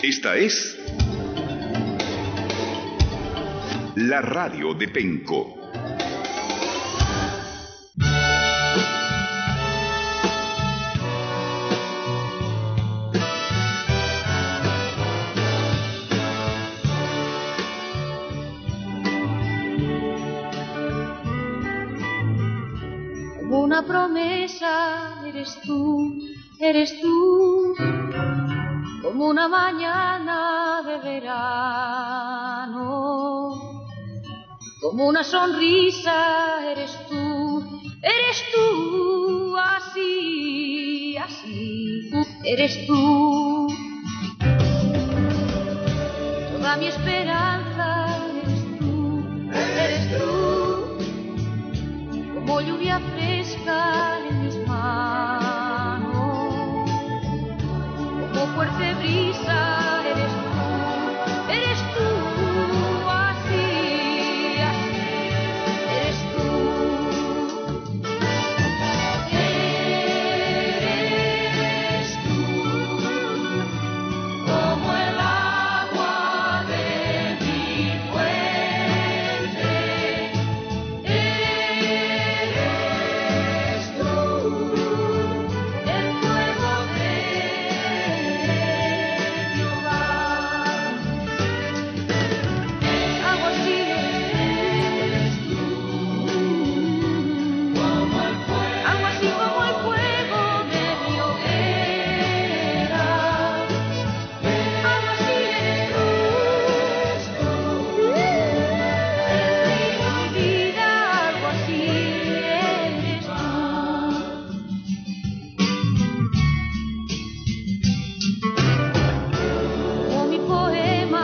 Esta es la radio de Penco. Como una promesa eres tú, como una mañana de verano, como una sonrisa eres tú, así, eres tú. Toda mi esperanza eres tú, como lluvia fresca en mis manos, como fuerte brisa eres tú, así, eres tú. Eres tú, como el agua de mi fuente. Eres tú, el fuego de mi hogar. Algo así eres tú, algo así como el fuego de mi hoguera. Algo así eres tú, mi vida, algo así eres tú. Como mi poema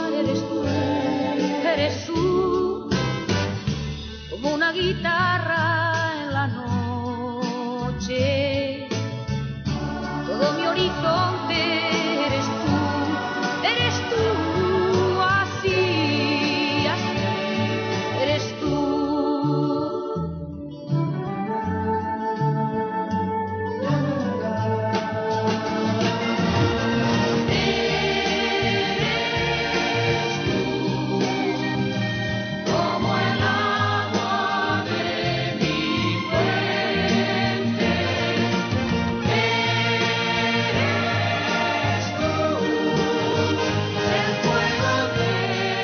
eres tú, como una guitarra en la noche, todo mi horizonte eres tú, así, eres tú. Como el agua de mi fuente, eres tú, el fuego de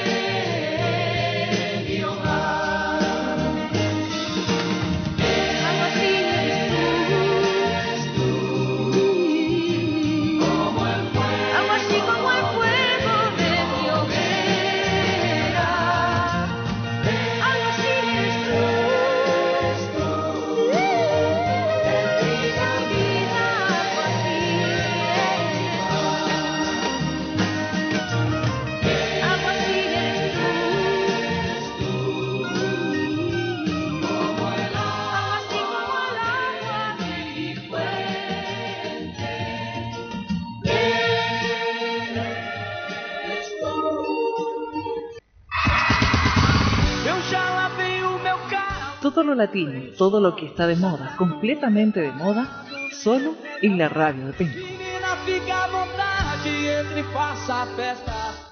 mi hogar. Algo así eres tú, como el fuego, algo así como el fuego de mi hoguera. Algo así eres tú, vida, vida, algo así eres tú. Algo así eres tú, como el agua, algo así como el agua de mi fuente. Eres tú. Todo lo latino, todo lo que está de moda, completamente de moda, solo en la radio de Penco. Menina, fica à vontade, entre e faça a festa.